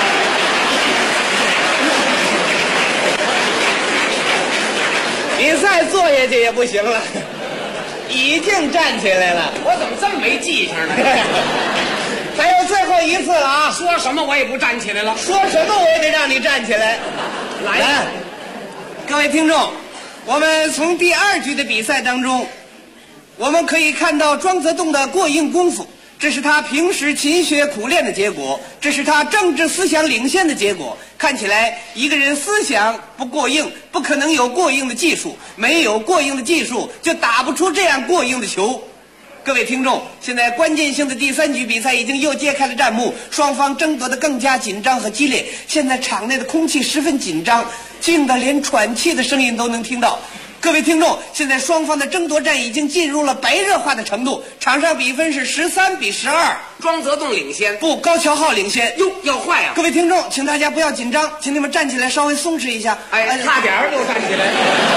比赛坐下去也不行了，已经站起来了。 我怎么这么没记性呢？ 还有最后1次了啊！ 说什么我也不站起来了， 说什么我也得让你站起来。来，各位听众，我们从第2局的比赛当中，我们可以看到庄则栋的过硬功夫。这是他平时勤学苦练的结果，这是他政治思想领先的结果。看起来一个人思想不过硬，不可能有过硬的技术，没有过硬的技术就打不出这样过硬的球。各位听众，现在关键性的第3局比赛已经又揭开了战幕，双方争夺得更加紧张和激烈。现在场内的空气十分紧张，静得连喘气的声音都能听到。各位听众，现在双方的争夺战已经进入了白热化的程度，场上比分是13-12， 庄则栋领先， 不，高桥浩领先。 哟，要坏啊！ 各位听众，请大家不要紧张，请你们站起来稍微松弛一下。 哎，差点儿就站起来。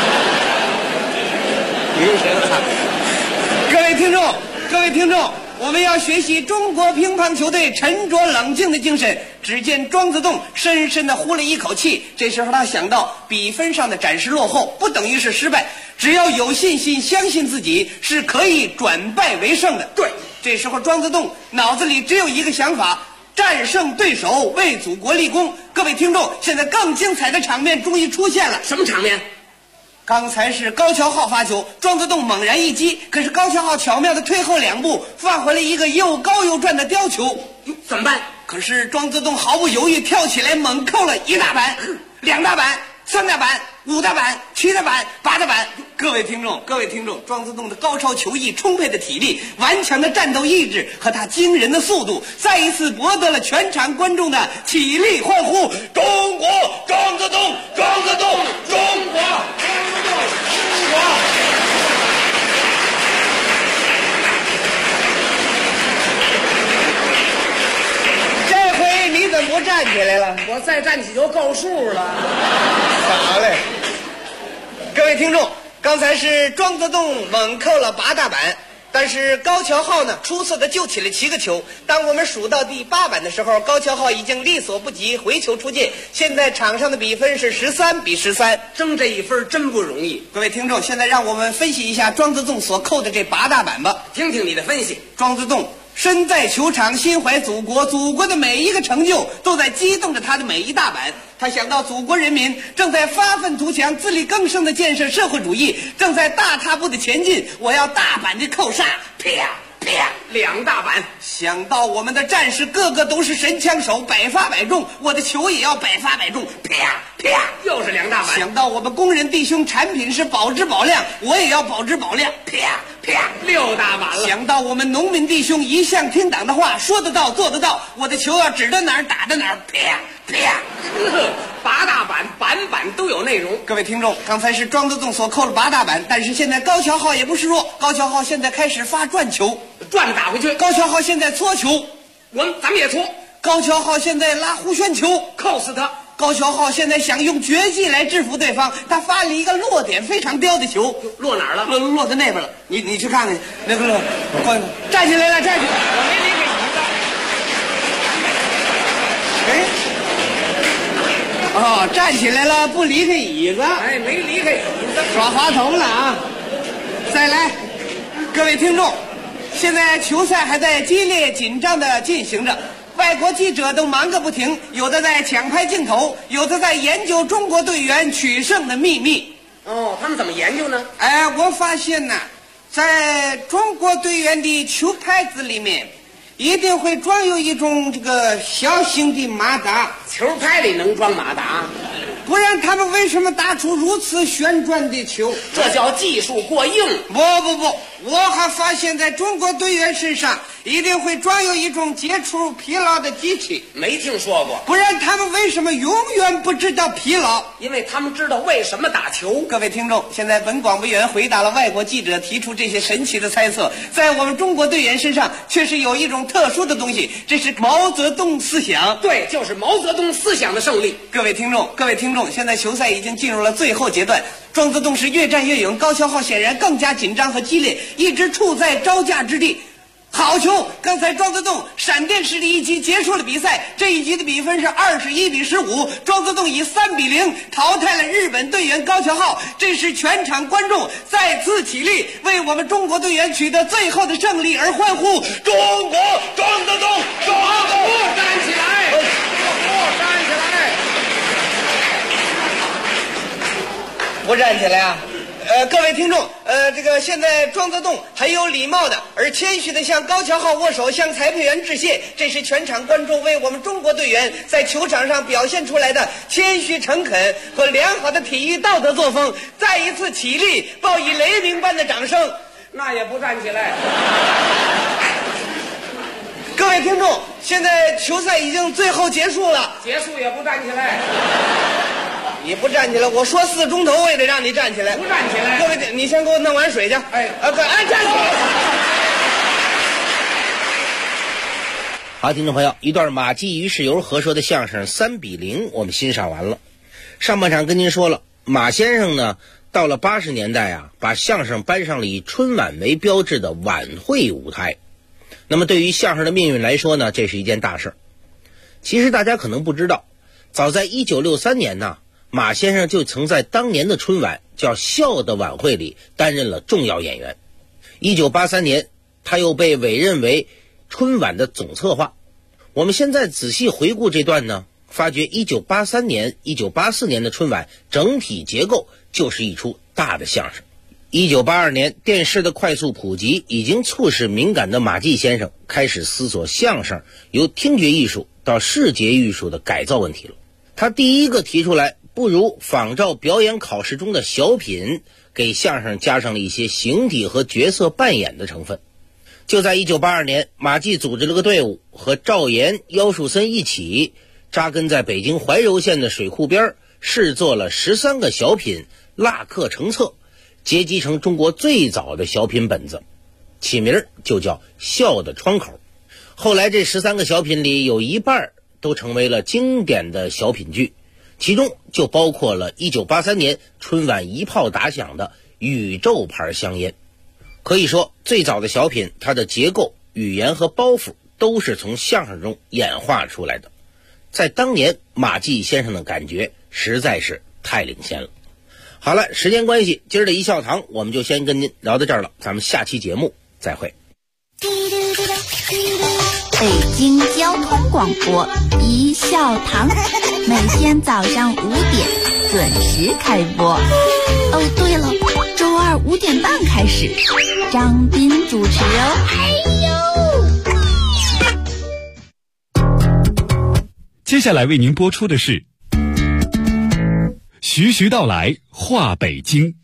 各位听众，各位听众，我们要学习中国乒乓球队沉着冷静的精神。只见庄则栋深深地呼了一口气，这时候他想到比分上的暂时落后不等于是失败，只要有信心相信自己是可以转败为胜的。 对， 这时候庄则栋脑子里只有一个想法， 战胜对手，为祖国立功。各位听众，现在更精彩的场面终于出现了。 什么场面？ 刚才是高桥浩发球，庄则栋猛然一击，可是高桥浩巧妙的退后2步，放回了一个又高又转的刁球。 怎么办？ 可是庄则栋毫不犹豫跳起来，猛扣了1大板、2大板、3大板、5大板、7大板、8大板。各位听众，庄则栋的高超球艺、充沛的体力、顽强的战斗意志和他惊人的速度，再一次博得了全场观众的起立欢呼。中国庄则栋，庄则栋，中国庄则栋，中国。这回你怎么不站起来了？ 我再站起就够数了。 好嘞，各位听众，刚才是庄则栋猛扣了8大板，但是高桥浩呢出色的救起了7个球。当我们数到第8板的时候，高桥浩已经力所不及，回球出界。现在场上的比分是13比13， 争这一分真不容易。 各位听众，现在让我们分析一下庄则栋所扣的这8大板吧。 听听你的分析。 庄则栋身在球场，心怀祖国，祖国的每一个成就都在激动着他的每一大板。他想到祖国人民正在发愤图强、自力更生的建设社会主义，正在大踏步的前进，我要大板的扣杀，啪啪 2大板。 想到我们的战士个个都是神枪手，百发百中，我的球也要百发百中，啪啪又是2大板。 想到我们工人弟兄产品是保质保量，我也要保质保量，啪啪 6大板了。 想到我们农民弟兄一向听党的话，说得到做得到，我的球要指到哪儿打到哪儿，啪啪 8大板，板板都有内容。 各位听众，刚才是庄则栋所扣了8大板，但是现在高桥浩也不示弱，高桥浩现在开始发转球， 转打回去。 高桥浩现在搓球， 咱们也搓。 高桥浩现在拉弧旋球， 扣死他。 高桥浩现在想用绝技来制服对方，他发了一个落点非常刁的球， 落哪儿了？ 落在那边了。你去看看那个落，站起来了，站起来！ 我没离开椅子。哦，站起来了，不离开椅子。 哎，没离开椅子， 耍滑头了啊！再来，各位听众，现在球赛还在激烈紧张的进行着。外国记者都忙个不停，有的在抢拍镜头，有的在研究中国队员取胜的秘密。 哦，他们怎么研究呢？ 我发现呢，在中国队员的球拍子里面，一定会装有一种这个小型的马达。 球拍里能装马达？ 不然他们为什么打出如此旋转的球？ 这叫技术过硬。 不，我还发现在中国队员身上一定会装有一种解除疲劳的机器。 没听说过。 不然他们为什么永远不知道疲劳？ 因为他们知道为什么打球。 各位听众，现在本广播员回答了外国记者提出这些神奇的猜测，在我们中国队员身上确实有一种特殊的东西，这是毛泽东思想。 对，就是毛泽东思想的胜利。 各位听众，现在球赛已经进入了最后阶段，庄则栋是越战越勇，高桥浩显然更加紧张和激烈，一直处在招架之地。好球！刚才庄则栋闪电式的一击结束了比赛，这一局的比分是21比15，庄则栋以3比0淘汰了日本队员高桥浩。这时全场观众再次起立，为我们中国队员取得最后的胜利而欢呼。中国庄则栋，庄则栋站起来，站起来！ 不站起来啊！各位听众，现在庄则栋很有礼貌的而谦虚的向高桥浩握手，向裁判员致谢。这是全场观众为我们中国队员在球场上表现出来的谦虚诚恳和良好的体育道德作风。再一次起立，报以雷鸣般的掌声。 那也不站起来。 各位听众，现在球赛已经最后结束了， 结束也不站起来。 你不站起来，我说4钟头我也得让你站起来。 不站起来， 各位，你先给我弄碗水去。站起来。好，听众朋友，一段马季于世友合说的相声3比0，我们欣赏完了。上半场跟您说了，马先生呢，到了80年代啊，把相声搬上了以春晚为标志的晚会舞台。那么对于相声的命运来说呢，这是一件大事。其实大家可能不知道，早在1963年呢，马先生就曾在当年的春晚叫《笑的晚会》里担任了重要演员。1983年，他又被委任为春晚的总策划。 我们现在仔细回顾这段呢，发觉1983年、1984年的春晚整体结构就是一出大的相声。1982年，电视的快速普及已经促使敏感的马季先生开始思索相声由听觉艺术到视觉艺术的改造问题了。他第一个提出来，不如仿照表演考试中的小品，给相声加上了一些形体和角色扮演的成分。就在1982年，马季组织了个队伍，和赵岩、姚树森一起扎根在北京怀柔县的水库边，试做了13个小品，蜡刻成册，结集成中国最早的小品本子，起名就叫笑的窗口。后来这13个小品里有一半都成为了经典的小品剧，其中就包括了1983年春晚一炮打响的宇宙牌香烟。可以说最早的小品，它的结构、语言和包袱都是从相声中演化出来的。在当年，马季先生的感觉实在是太领先了。好了，时间关系，今儿的一笑堂我们就先跟您聊到这儿了，咱们下期节目再会。 北京交通广播一笑堂，每天早上5点准时开播。哦，对了，周二5点半开始，张斌主持哦。 接下来为您播出的是徐徐道来话北京。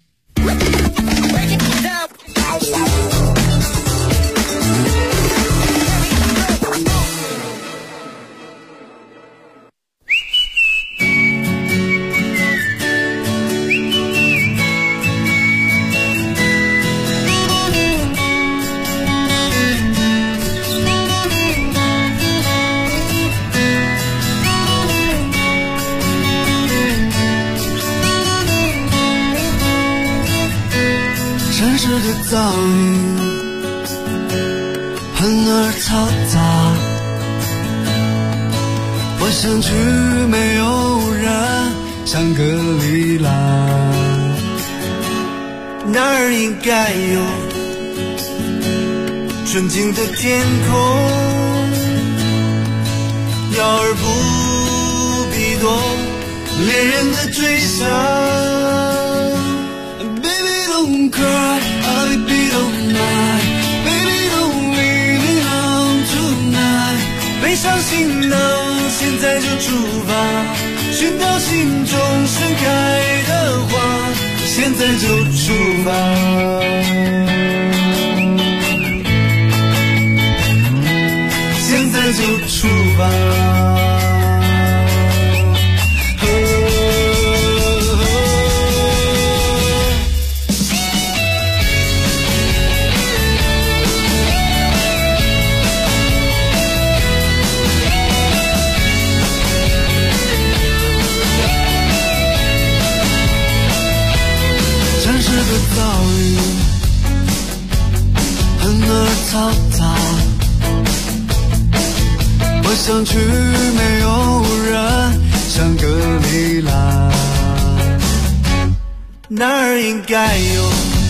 城市的噪音很而嘈杂，我想去没有人香格里拉，那儿应该有纯净的天空，鸟儿不必多恋人的追想。Don't cry, baby, don't lie, baby, don't leave me alone tonight. 背上行囊，现在就出发，寻找心中盛开的花，现在就出发，现在就出发。噪音很而嘈杂，我想去没有人香格里拉，那儿应该有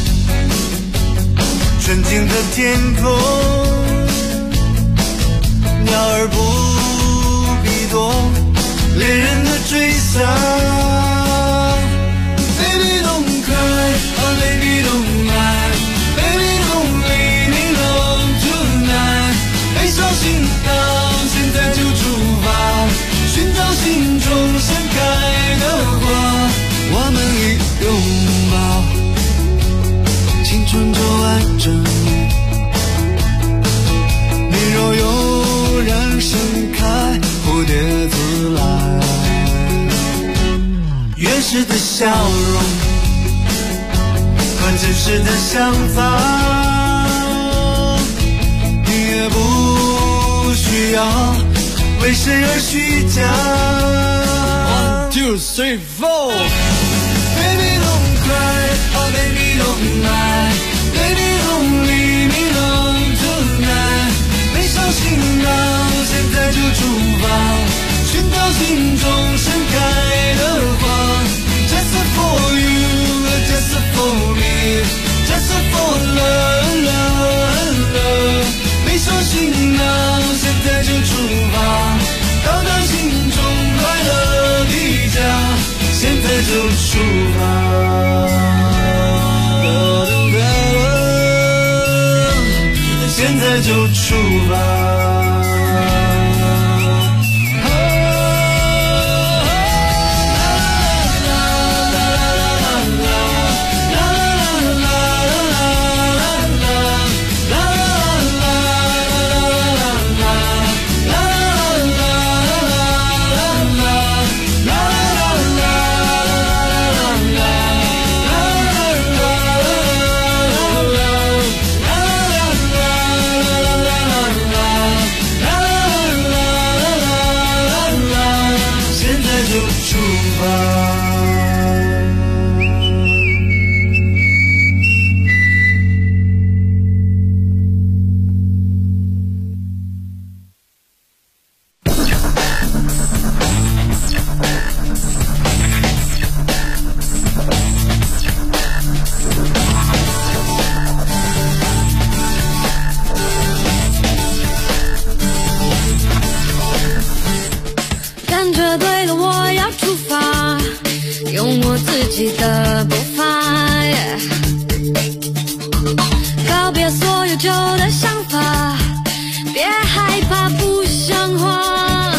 纯净的天空，鸟儿不必多恋人的追想。Baby don't cry, oh baby don't lie, baby don't leave me alone tonight. 背上行囊，现在就出发，寻找心中盛开的花，我们一拥抱，青春就爱着你。你若有人盛开，蝴蝶自来。原始的笑容和真实的想法，你也不需要为谁而虚假。1, 2, 3, 4 Baby don't cry, oh baby don't lie, baby don't leave me alone tonight. 背上行囊，现在就出发，寻找心中盛开的花。Just for you, just for me, just for love, love, love. 背上行囊，现在就出发， 就出发。现在就出发。 感觉对了，我要出发，用我自己的步伐，告别所有旧的想法，别害怕不像话。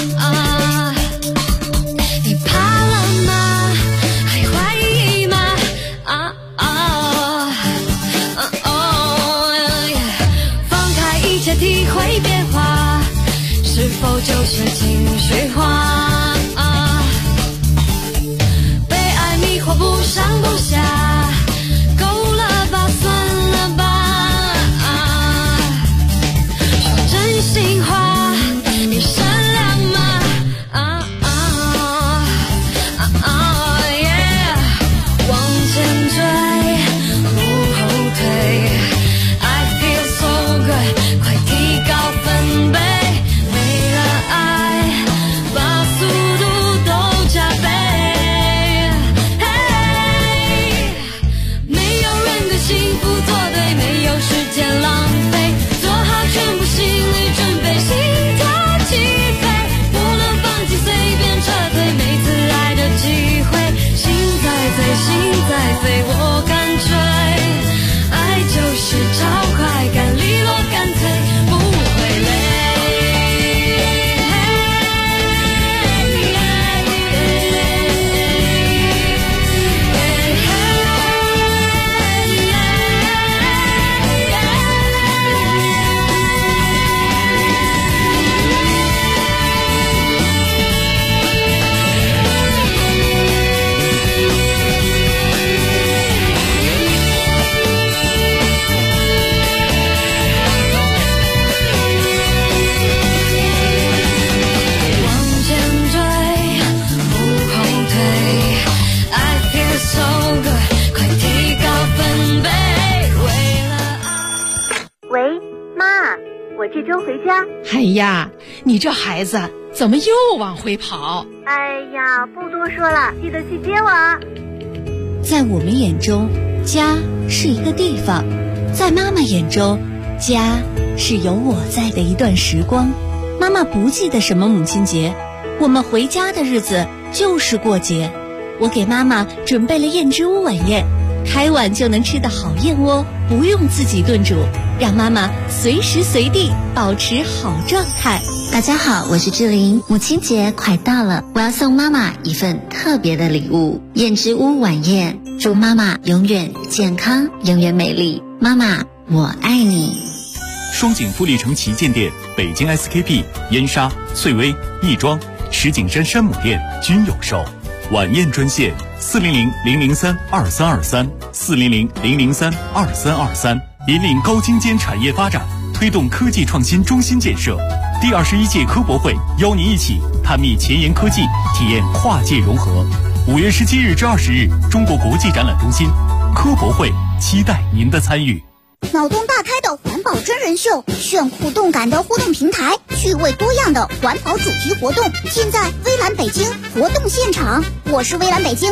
你怕了吗？还怀疑吗？放开一切，体会变化，是否就是情绪化？不上不下，够了吧，算了吧。说真心话，你善良吗？往前追，不后退。I feel so good， 快提高分贝，为了爱，把速度都加倍。幸福做对，没有时间浪费，做好全部心理准备，心跳起飞，不能放弃，随便撤退，每次爱的机会，心在飞，心在飞，我感觉爱就是超快感，利落干脆，不会累。 我这周回家。 哎呀，你这孩子怎么又往回跑？ 哎呀，不多说了，记得去接我。 在我们眼中，家是一个地方；在妈妈眼中，家是有我在的一段时光。妈妈不记得什么母亲节，我们回家的日子就是过节。我给妈妈准备了燕之屋晚宴，开碗就能吃的好燕窝，不用自己炖煮，让妈妈随时随地保持好状态。 大家好，我是志玲。母亲节快到了，我要送妈妈一份特别的礼物——燕之屋晚宴。祝妈妈永远健康，永远美丽。妈妈，我爱你。 双井富力城旗舰店、北京 SKP、燕莎、翠微、亦庄、石景山山姆店均有售。晚宴专线400-003-2323 400-003-2323，引领高精尖产业发展，推动科技创新中心建设。第21届科博会邀您一起探秘前沿科技，体验跨界融合。5月17日至20日，中国国际展览中心科博会，期待您的参与。 脑洞大开的环保真人秀，炫酷动感的互动平台，趣味多样的环保主题活动，尽在微蓝北京活动现场。我是微蓝北京